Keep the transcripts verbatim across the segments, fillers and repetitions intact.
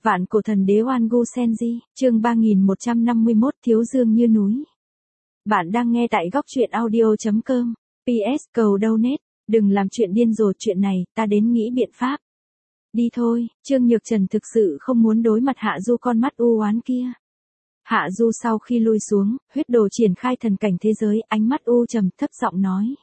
Vạn cổ thần đế Oan Gu Senji, chương ba nghìn một trăm năm mươi mốt Thiếu dương như núi. Bạn đang nghe tại góc truyện audio chấm com. pê ét cầu donate, đừng làm chuyện điên rồ, chuyện này, ta đến nghĩ biện pháp. Đi thôi, Trương Nhược Trần thực sự không muốn đối mặt Hạ Du con mắt u oán kia. Hạ Du sau khi lui xuống, huyết đồ triển khai thần cảnh thế giới, ánh mắt u trầm, thấp giọng nói.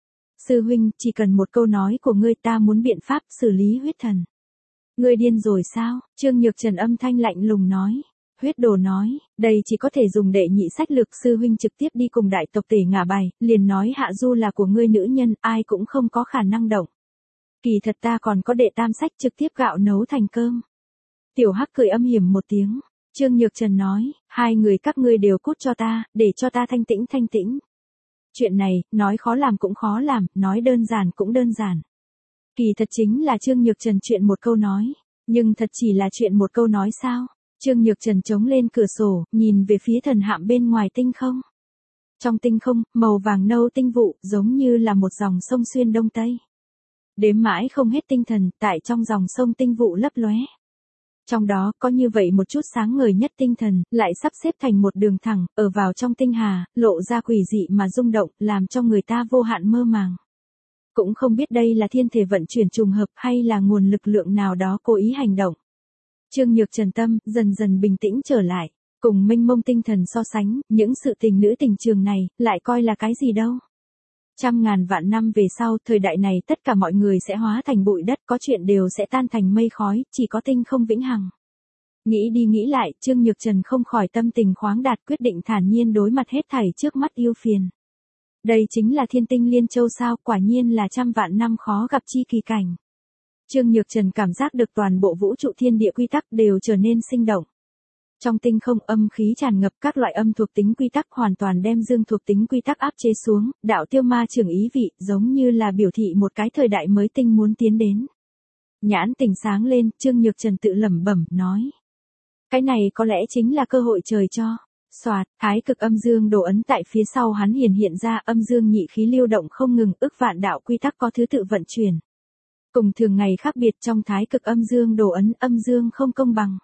Sư huynh, chỉ cần một câu nói của ngươi, ta muốn biện pháp xử lý huyết thần. Ngươi điên rồi sao? Trương Nhược Trần âm thanh lạnh lùng nói. Huyết đồ nói, đây chỉ có thể dùng đệ nhị sách lược, sư huynh trực tiếp đi cùng đại tộc Tể ngả bài, liền nói Hạ Du là của ngươi nữ nhân, ai cũng không có khả năng động. Kỳ thật ta còn có đệ tam sách trực tiếp gạo nấu thành cơm. Tiểu Hắc cười âm hiểm một tiếng. Trương Nhược Trần nói, hai người các ngươi đều cút cho ta, để cho ta thanh tĩnh thanh tĩnh. Chuyện này, nói khó làm cũng khó làm, nói đơn giản cũng đơn giản. Kỳ thật chính là Trương Nhược Trần chuyện một câu nói, nhưng thật chỉ là chuyện một câu nói sao? Trương Nhược Trần chống lên cửa sổ, nhìn về phía thần hạm bên ngoài tinh không. Trong tinh không, màu vàng nâu tinh vụ, giống như là một dòng sông xuyên đông tây. Đếm mãi không hết tinh thần, tại trong dòng sông tinh vụ lấp lóe. Trong đó, có như vậy một chút sáng ngời nhất tinh thần, lại sắp xếp thành một đường thẳng, ở vào trong tinh hà, lộ ra quỷ dị mà rung động, làm cho người ta vô hạn mơ màng. Cũng không biết đây là thiên thể vận chuyển trùng hợp hay là nguồn lực lượng nào đó cố ý hành động. Trương Nhược Trần tâm, dần dần bình tĩnh trở lại, cùng mênh mông tinh thần so sánh, những sự tình nữ tình trường này, lại coi là cái gì đâu. Trăm ngàn vạn năm về sau, thời đại này tất cả mọi người sẽ hóa thành bụi đất, có chuyện đều sẽ tan thành mây khói, chỉ có tinh không vĩnh hằng. Nghĩ đi nghĩ lại, Trương Nhược Trần không khỏi tâm tình khoáng đạt, quyết định thản nhiên đối mặt hết thảy trước mắt yêu phiền. Đây chính là thiên tinh liên châu sao, quả nhiên là trăm vạn năm khó gặp chi kỳ cảnh. Trương Nhược Trần cảm giác được toàn bộ vũ trụ thiên địa quy tắc đều trở nên sinh động. Trong tinh không âm khí tràn ngập, các loại âm thuộc tính quy tắc hoàn toàn đem dương thuộc tính quy tắc áp chế xuống, đạo tiêu ma trường ý vị, giống như là biểu thị một cái thời đại mới tinh muốn tiến đến. Nhãn tỉnh sáng lên, Trương Nhược Trần tự lẩm bẩm, nói. Cái này có lẽ chính là cơ hội trời cho. Soạt, thái cực âm dương đồ ấn tại phía sau hắn hiển hiện ra, âm dương nhị khí lưu động không ngừng, ức vạn đạo quy tắc có thứ tự vận chuyển. Cùng thường ngày khác biệt, trong thái cực âm dương đồ ấn, âm dương không công bằng.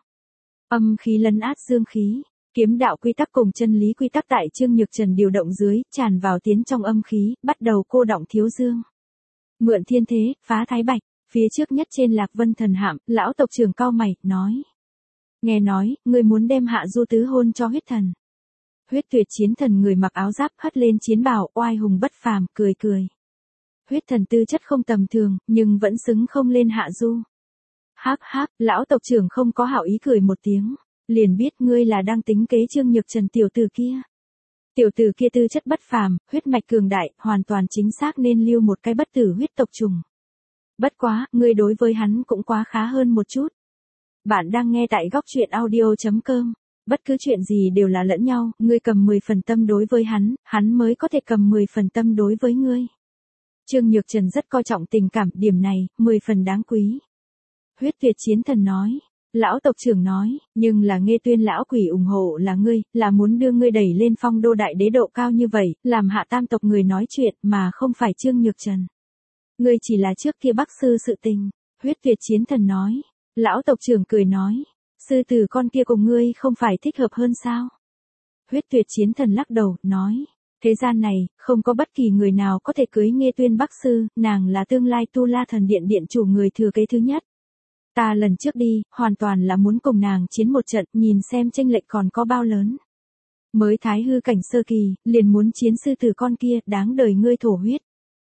Âm khí lấn át dương khí, kiếm đạo quy tắc cùng chân lý quy tắc tại Trương Nhược Trần điều động dưới, tràn vào tiến trong âm khí, bắt đầu cô đọng thiếu dương. Mượn thiên thế, phá thái bạch, phía trước nhất trên Lạc Vân thần hạm, lão tộc trưởng cau mày, nói. Nghe nói, ngươi muốn đem Hạ Du tứ hôn cho huyết thần. Huyết tuyệt chiến thần người mặc áo giáp hất lên chiến bào, oai hùng bất phàm, cười cười. Huyết thần tư chất không tầm thường, nhưng vẫn xứng không lên Hạ Du. Hắc hắc, lão tộc trưởng không có hảo ý cười một tiếng, liền biết ngươi là đang tính kế Trương Nhược Trần tiểu tử kia. Tiểu tử kia tư chất bất phàm, huyết mạch cường đại, hoàn toàn chính xác nên lưu một cái bất tử huyết tộc trùng. Bất quá, ngươi đối với hắn cũng quá khá hơn một chút. Bạn đang nghe tại góc truyện audio chấm com. Bất cứ chuyện gì đều là lẫn nhau, ngươi cầm mười phần tâm đối với hắn, hắn mới có thể cầm mười phần tâm đối với ngươi. Trương Nhược Trần rất coi trọng tình cảm, điểm này, mười phần đáng quý. Huyết tuyệt chiến thần nói, lão tộc trưởng nói, nhưng là nghe tuyên lão quỷ ủng hộ là ngươi, là muốn đưa ngươi đẩy lên phong đô đại đế độ cao như vậy, làm hạ tam tộc người nói chuyện, mà không phải Trương Nhược Trần. Ngươi chỉ là trước kia bắc sư sự tình. Huyết tuyệt chiến thần nói, lão tộc trưởng cười nói. Sư tử con kia cùng ngươi không phải thích hợp hơn sao? Huyết tuyệt chiến thần lắc đầu, nói. Thế gian này, không có bất kỳ người nào có thể cưới Nghê Tuyên Bắc Sư, nàng là tương lai Tu La Thần Điện điện chủ người thừa kế thứ nhất. Ta lần trước đi, hoàn toàn là muốn cùng nàng chiến một trận, nhìn xem chênh lệch còn có bao lớn. Mới thái hư cảnh sơ kỳ, liền muốn chiến sư tử con kia, đáng đời ngươi thổ huyết.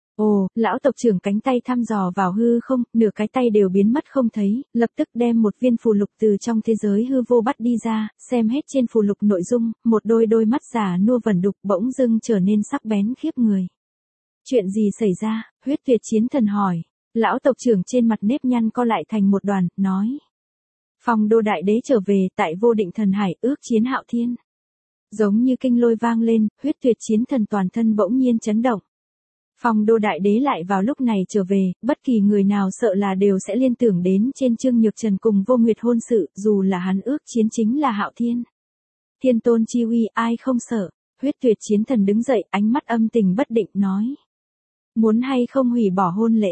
Ồ, lão tộc trưởng cánh tay thăm dò vào hư không, nửa cái tay đều biến mất không thấy, lập tức đem một viên phù lục từ trong thế giới hư vô bắt đi ra, xem hết trên phù lục nội dung, một đôi đôi mắt già nua vẩn đục bỗng dưng trở nên sắc bén khiếp người. Chuyện gì xảy ra? Huyết tuyệt chiến thần hỏi. Lão tộc trưởng trên mặt nếp nhăn co lại thành một đoàn, nói. Phong đô đại đế trở về, tại vô định thần hải, ước chiến hạo thiên. Giống như kinh lôi vang lên, huyết tuyệt chiến thần toàn thân bỗng nhiên chấn động. Phong đô đại đế lại vào lúc này trở về, bất kỳ người nào sợ là đều sẽ liên tưởng đến trên Trương Nhược Trần cùng Vô Nguyệt hôn sự, dù là hắn ước chiến chính là hạo thiên. Thiên tôn chi uy, ai không sợ? Huyết tuyệt chiến thần đứng dậy, ánh mắt âm tình bất định, nói. Muốn hay không hủy bỏ hôn lễ?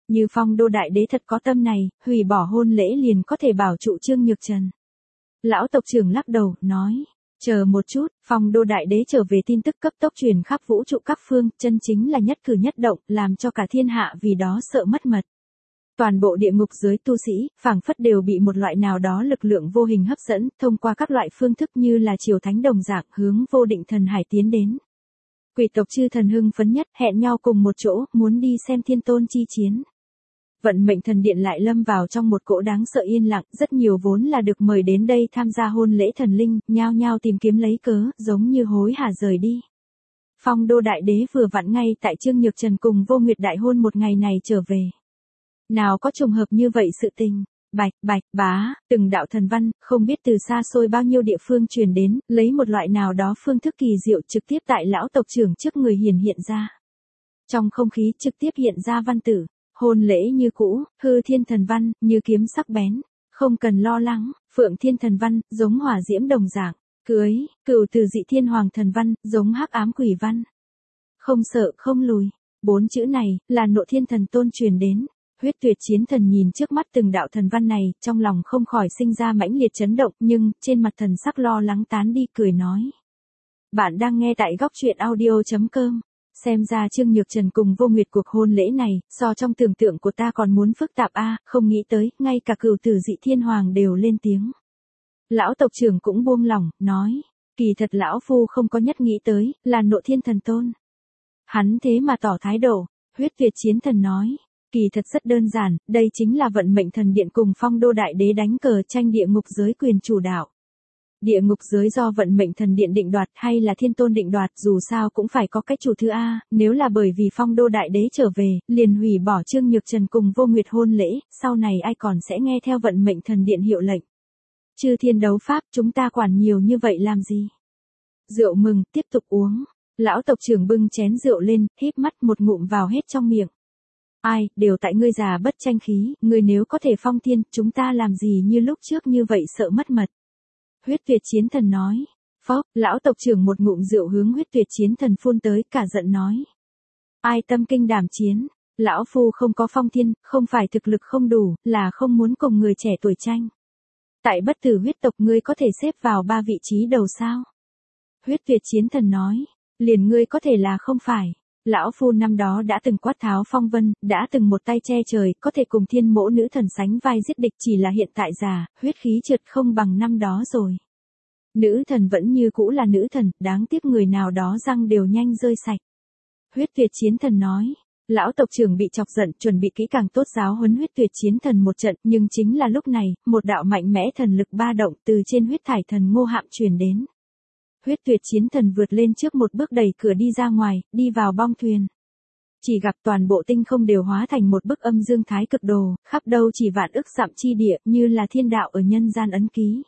Như Phong Đô đại đế thật có tâm này, hủy bỏ hôn lễ liền có thể bảo trụ Trương Nhược Trần. Lão tộc trưởng lắc đầu, nói, chờ một chút, Phong Đô đại đế trở về tin tức cấp tốc truyền khắp vũ trụ các phương, chân chính là nhất cử nhất động, làm cho cả thiên hạ vì đó sợ mất mật. Toàn bộ địa ngục giới tu sĩ, phảng phất đều bị một loại nào đó lực lượng vô hình hấp dẫn, thông qua các loại phương thức như là triều thánh đồng dạng hướng vô định thần hải tiến đến. Quỷ tộc chư thần hưng phấn nhất, hẹn nhau cùng một chỗ, muốn đi xem thiên tôn chi chiến. Vận mệnh thần điện lại lâm vào trong một cỗ đáng sợ yên lặng, rất nhiều vốn là được mời đến đây tham gia hôn lễ thần linh, nhao nhao tìm kiếm lấy cớ, giống như hối hả rời đi. Phong Đô đại đế vừa vặn ngay tại Trương Nhược Trần cùng Vô Nguyệt đại hôn một ngày này trở về. Nào có trùng hợp như vậy sự tình, bạch, bạch, bá, từng đạo thần văn, không biết từ xa xôi bao nhiêu địa phương truyền đến, lấy một loại nào đó phương thức kỳ diệu trực tiếp tại lão tộc trưởng trước người hiển hiện ra. Trong không khí trực tiếp hiện ra văn tử, hôn lễ như cũ, hư thiên thần văn, như kiếm sắc bén, không cần lo lắng, phượng thiên thần văn, giống hỏa diễm đồng dạng, cưới, cửu từ dị thiên hoàng thần văn, giống hắc ám quỷ văn. Không sợ, không lùi, bốn chữ này, là nộ thiên thần tôn truyền đến. Huyết Tuyệt Chiến Thần nhìn trước mắt từng đạo thần văn này, trong lòng không khỏi sinh ra mãnh liệt chấn động, nhưng, trên mặt thần sắc lo lắng tán đi, cười nói. Bạn đang nghe tại góc truyện audio chấm com. Xem ra Trương Nhược Trần cùng Vô Nguyệt cuộc hôn lễ này, so trong tưởng tượng của ta còn muốn phức tạp a, không nghĩ tới, ngay cả cửu tử dị thiên hoàng đều lên tiếng. Lão tộc trưởng cũng buông lỏng, nói, kỳ thật lão phu không có nhất nghĩ tới, là nộ thiên thần tôn. Hắn thế mà tỏ thái độ, Huyết Tuyệt Chiến Thần nói. Kỳ thật rất đơn giản, đây chính là vận mệnh thần điện cùng Phong Đô đại đế đánh cờ tranh địa ngục giới quyền chủ đạo. Địa ngục giới do vận mệnh thần điện định đoạt hay là thiên tôn định đoạt dù sao cũng phải có cái chủ thứ A, nếu là bởi vì Phong Đô đại đế trở về, liền hủy bỏ Trương Nhược Trần cùng Vô Nguyệt hôn lễ, sau này ai còn sẽ nghe theo vận mệnh thần điện hiệu lệnh. Chư thiên đấu pháp chúng ta quản nhiều như vậy làm gì? Rượu mừng, tiếp tục uống. Lão tộc trưởng bưng chén rượu lên, híp mắt một ngụm vào hết trong miệng. Ai, đều tại ngươi già bất tranh khí, ngươi nếu có thể phong thiên, chúng ta làm gì như lúc trước như vậy sợ mất mật. Huyết Tuyệt Chiến Thần nói. Phốc, lão tộc trưởng một ngụm rượu hướng Huyết Tuyệt Chiến Thần phun tới, cả giận nói. Ai tâm kinh đảm chiến, lão phu không có phong thiên, không phải thực lực không đủ, là không muốn cùng người trẻ tuổi tranh. Tại bất tử huyết tộc ngươi có thể xếp vào ba vị trí đầu sao? Huyết Tuyệt Chiến Thần nói. Liền ngươi có thể là không phải. Lão phu năm đó đã từng quát tháo phong vân, đã từng một tay che trời, có thể cùng thiên mỗ nữ thần sánh vai giết địch, chỉ là hiện tại già, huyết khí trượt không bằng năm đó rồi. Nữ thần vẫn như cũ là nữ thần, đáng tiếc người nào đó răng đều nhanh rơi sạch. Huyết Tuyệt Chiến Thần nói, lão tộc trưởng bị chọc giận, chuẩn bị kỹ càng tốt giáo huấn Huyết Tuyệt Chiến Thần một trận, nhưng chính là lúc này, một đạo mạnh mẽ thần lực ba động từ trên huyết thải thần Ngô Hạm truyền đến. Huyết Tuyệt Chiến Thần vượt lên trước một bước đẩy cửa đi ra ngoài, đi vào bong thuyền. Chỉ gặp toàn bộ tinh không đều hóa thành một bức âm dương thái cực đồ, khắp đâu chỉ vạn ức dặm chi địa, như là thiên đạo ở nhân gian ấn ký.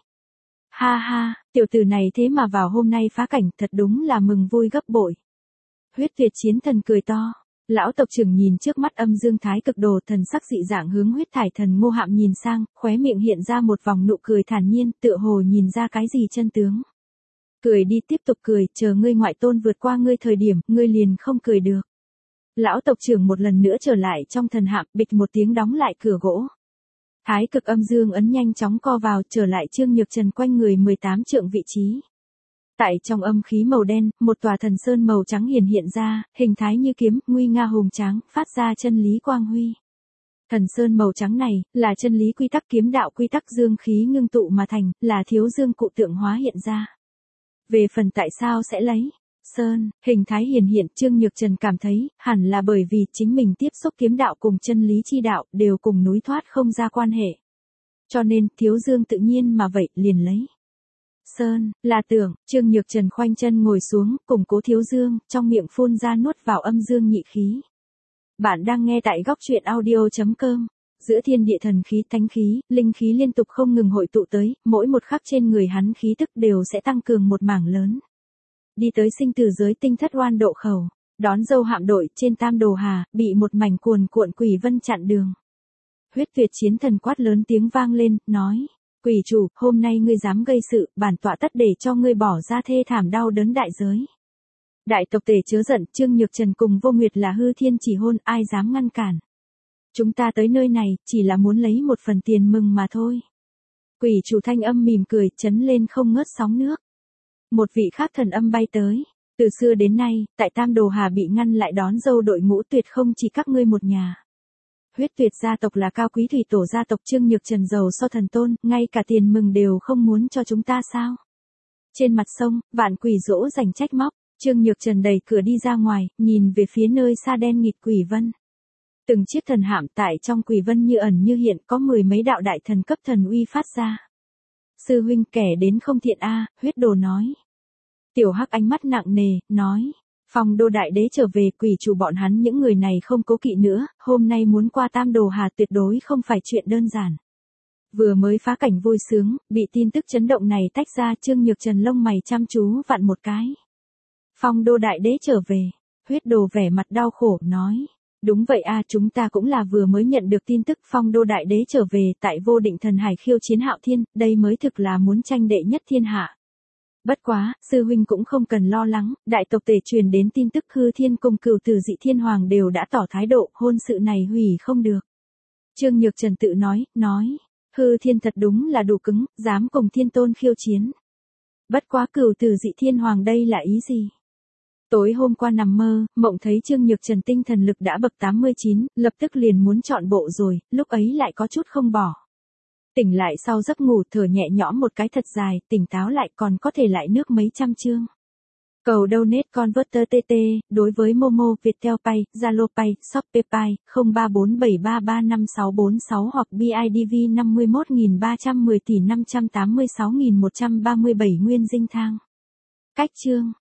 Ha ha, tiểu tử này thế mà vào hôm nay phá cảnh, thật đúng là mừng vui gấp bội. Huyết Tuyệt Chiến Thần cười to. Lão tộc trưởng nhìn trước mắt âm dương thái cực đồ, thần sắc dị dạng hướng huyết thải thần Ngô Hạm nhìn sang, khóe miệng hiện ra một vòng nụ cười thản nhiên, tựa hồ nhìn ra cái gì chân tướng. Cười đi, tiếp tục cười, chờ ngươi ngoại tôn vượt qua ngươi thời điểm, ngươi liền không cười được. Lão tộc trưởng một lần nữa trở lại trong thần hạm, bịch một tiếng đóng lại cửa gỗ. Thái cực âm dương ấn nhanh chóng co vào, trở lại Trương Nhược Trần quanh người mười tám trượng vị trí. Tại trong âm khí màu đen, một tòa thần sơn màu trắng hiển hiện ra, hình thái như kiếm, nguy nga hùng tráng, phát ra chân lý quang huy. Thần sơn màu trắng này, là chân lý quy tắc kiếm đạo quy tắc dương khí ngưng tụ mà thành, là thiếu dương cụ tượng hóa hiện ra. Về phần tại sao sẽ lấy sơn, hình thái hiển hiện, Trương Nhược Trần cảm thấy, hẳn là bởi vì chính mình tiếp xúc kiếm đạo cùng chân lý chi đạo, đều cùng núi thoát không ra quan hệ. Cho nên, thiếu dương tự nhiên mà vậy, liền lấy. Sơn, là tưởng, Trương Nhược Trần khoanh chân ngồi xuống, củng cố thiếu dương, trong miệng phun ra nuốt vào âm dương nhị khí. Bạn đang nghe tại góc truyện audio chấm com. Giữa thiên địa thần khí, thánh khí, linh khí liên tục không ngừng hội tụ tới, mỗi một khắc trên người hắn khí tức đều sẽ tăng cường một mảng lớn. Đi tới sinh tử giới tinh thất oan độ khẩu, đón dâu hạm đội trên Tam Đồ Hà, bị một mảnh cuồn cuộn quỷ vân chặn đường. Huyết Tuyệt Chiến Thần quát lớn tiếng vang lên, nói, quỷ chủ, hôm nay ngươi dám gây sự, bản tọa tất để cho ngươi bỏ ra thê thảm đau đớn đại giới. Đại tộc tề chớ giận, Trương Nhược Trần cùng Vô Nguyệt là hư thiên chỉ hôn, ai dám ngăn cản. Chúng ta tới nơi này, chỉ là muốn lấy một phần tiền mừng mà thôi. Quỷ chủ thanh âm mỉm cười, chấn lên không ngớt sóng nước. Một vị khác thần âm bay tới. Từ xưa đến nay, tại Tam Đồ Hà bị ngăn lại đón dâu đội ngũ tuyệt không chỉ các ngươi một nhà. Huyết Tuyệt gia tộc là cao quý thủy tổ gia tộc Trương Nhược Trần giàu so thần tôn, ngay cả tiền mừng đều không muốn cho chúng ta sao? Trên mặt sông, Vạn Quỷ dỗ dành trách móc, Trương Nhược Trần đẩy cửa đi ra ngoài, nhìn về phía nơi xa đen nghịt quỷ vân. Từng chiếc thần hạm tại trong quỷ vân như ẩn như hiện, có mười mấy đạo đại thần cấp thần uy phát ra. Sư huynh, kẻ đến không thiện a, Huyết Đồ nói. Tiểu Hắc ánh mắt nặng nề, nói. Phong Đô đại đế trở về, quỷ chủ bọn hắn những người này không cố kỵ nữa, hôm nay muốn qua Tam Đồ Hà tuyệt đối không phải chuyện đơn giản. Vừa mới phá cảnh vui sướng, bị tin tức chấn động này tách ra, Trương Nhược Trần lông mày chăm chú vặn một cái. Phong Đô đại đế trở về, Huyết Đồ vẻ mặt đau khổ, nói. Đúng vậy a, chúng ta cũng là vừa mới nhận được tin tức Phong Đô đại đế trở về tại Vô Định Thần Hải khiêu chiến Hạo Thiên, đây mới thực là muốn tranh đệ nhất thiên hạ. Bất quá, sư huynh cũng không cần lo lắng, đại tộc tề truyền đến tin tức Hư Thiên cùng Cửu Tử Dị Thiên Hoàng đều đã tỏ thái độ, hôn sự này hủy không được. Trương Nhược Trần tự nói, nói, Hư Thiên thật đúng là đủ cứng, dám cùng Thiên Tôn khiêu chiến. Bất quá Cửu Tử Dị Thiên Hoàng đây là ý gì? Tối hôm qua nằm mơ, mộng thấy Trương Nhược Trần tinh thần lực đã bậc tám mươi chín, lập tức liền muốn chọn bộ rồi, lúc ấy lại có chút không bỏ. Tỉnh lại sau giấc ngủ thở nhẹ nhõm một cái thật dài, tỉnh táo lại còn có thể lại nước mấy trăm chương. Cầu donate converter tê tê, đối với Momo, Viettel Pay, Zalo Pay, Shopee Pay, không ba bốn bảy ba ba năm sáu bốn sáu hoặc bê i đê vê năm mươi mốt nghìn ba trăm mười tỷ năm trăm tám mươi sáu nghìn một trăm ba mươi bảy nguyên dinh thang. Cách chương